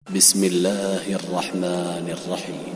بسم الله الرحمن الرحيم.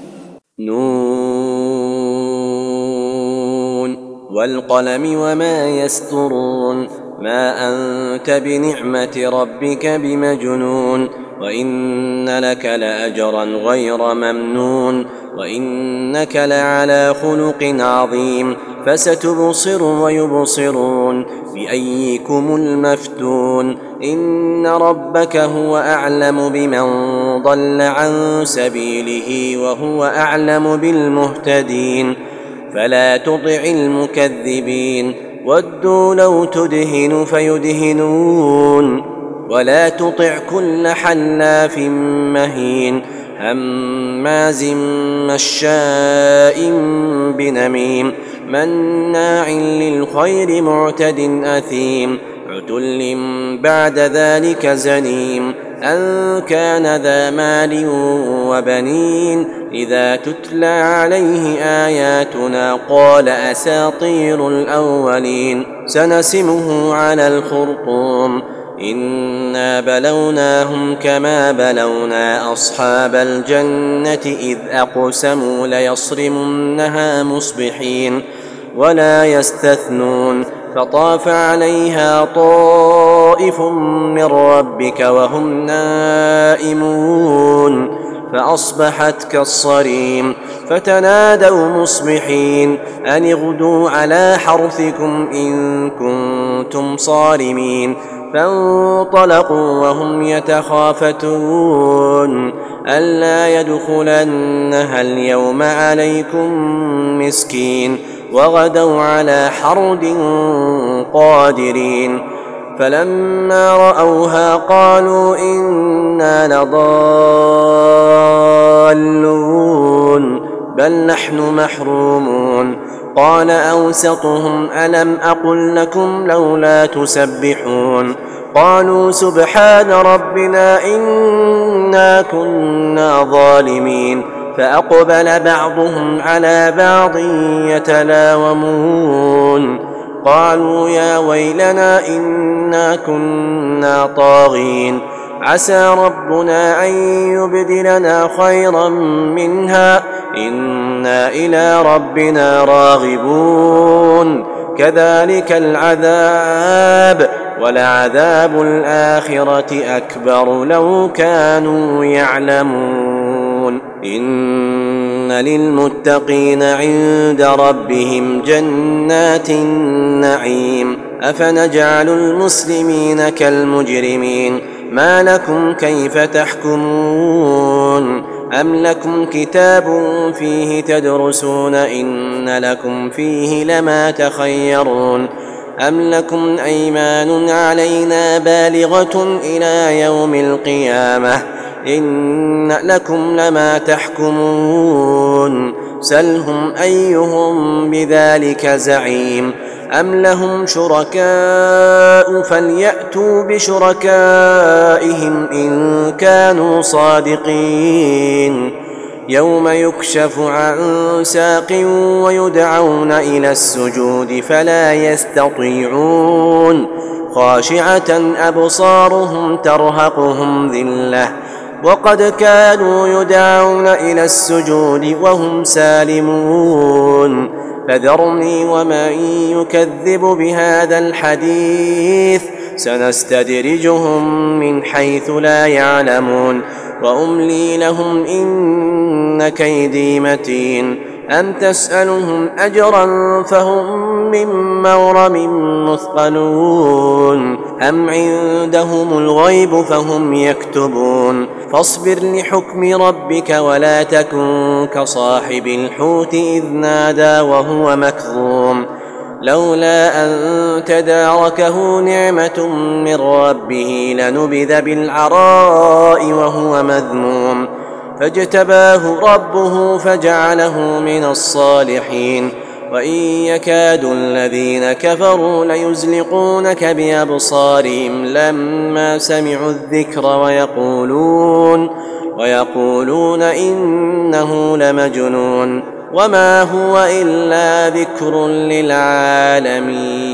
نون والقلم وما يسطرون ما أنت بنعمة ربك بمجنون وإن لك لأجرا غير ممنون وإنك لعلى خلق عظيم فستبصر ويبصرون بأيكم المفتون إن ربك هو أعلم بمن ضل عن سبيله وهو أعلم بالمهتدين فلا تطع المكذبين ودوا لو تدهن فيدهنون ولا تطع كل حلاف مهين هماز مشاء بنميم مناع للخير معتد أثيم عتل بعد ذلك زنيم أن كان ذا مال وبنين إذا تتلى عليه آياتنا قال أساطير الأولين سنسمه على الخرطوم إنا بلوناهم كما بلونا أصحاب الجنة إذ أقسموا ليصرمنها مصبحين ولا يستثنون فطاف عليها طائف من ربك وهم نائمون فأصبحت كالصريم فتنادوا مصبحين أن اغدوا على حرثكم إن كنتم صارمين فانطلقوا وهم يتخافتون ألا يدخلنها اليوم عليكم مسكين وغدوا على حرد قادرين فلما رأوها قالوا إنا لضالون بل نحن محرومون قال أوسطهم ألم أقل لكم لولا تسبحون قالوا سبحان ربنا إنا كنا ظالمين فأقبل بعضهم على بعض يتلاومون قالوا يا ويلنا إنا كنا طاغين عسى ربنا أن يبدلنا خيرا منها إنا إلى ربنا راغبون كذلك العذاب ولعذاب الآخرة أكبر لو كانوا يعلمون إن للمتقين عند ربهم جنات النعيم أفنجعل المسلمين كالمجرمين ما لكم كيف تحكمون أم لكم كتاب فيه تدرسون إن لكم فيه لما تخيرون أم لكم أيمان علينا بالغة إلى يوم القيامة إن لكم لما تحكمون سلهم أيهم بذلك زعيم أم لهم شركاء فليأتوا بشركائهم إن كانوا صادقين يوم يكشف عن ساق ويدعون إلى السجود فلا يستطيعون خاشعة أبصارهم ترهقهم ذلة وقد كانوا يدعون إلى السجود وهم سالمون فذرني ومن يكذب بهذا الحديث سنستدرجهم من حيث لا يعلمون وأملي لهم إن كيدي متين أم تسألهم أجرا فهم من مغرم مثقلون أم عندهم الغيب فهم يكتبون فاصبر لحكم ربك ولا تكن كصاحب الحوت إذ نادى وهو مكظوم لولا أن تداركه نعمة من ربه لنبذ بالعراء وهو مذموم فاجتباه ربه فجعله من الصالحين وإن يكاد الذين كفروا ليزلقونك بأبصارهم لما سمعوا الذكر ويقولون إنه لمجنون وما هو إلا ذكر للعالمين.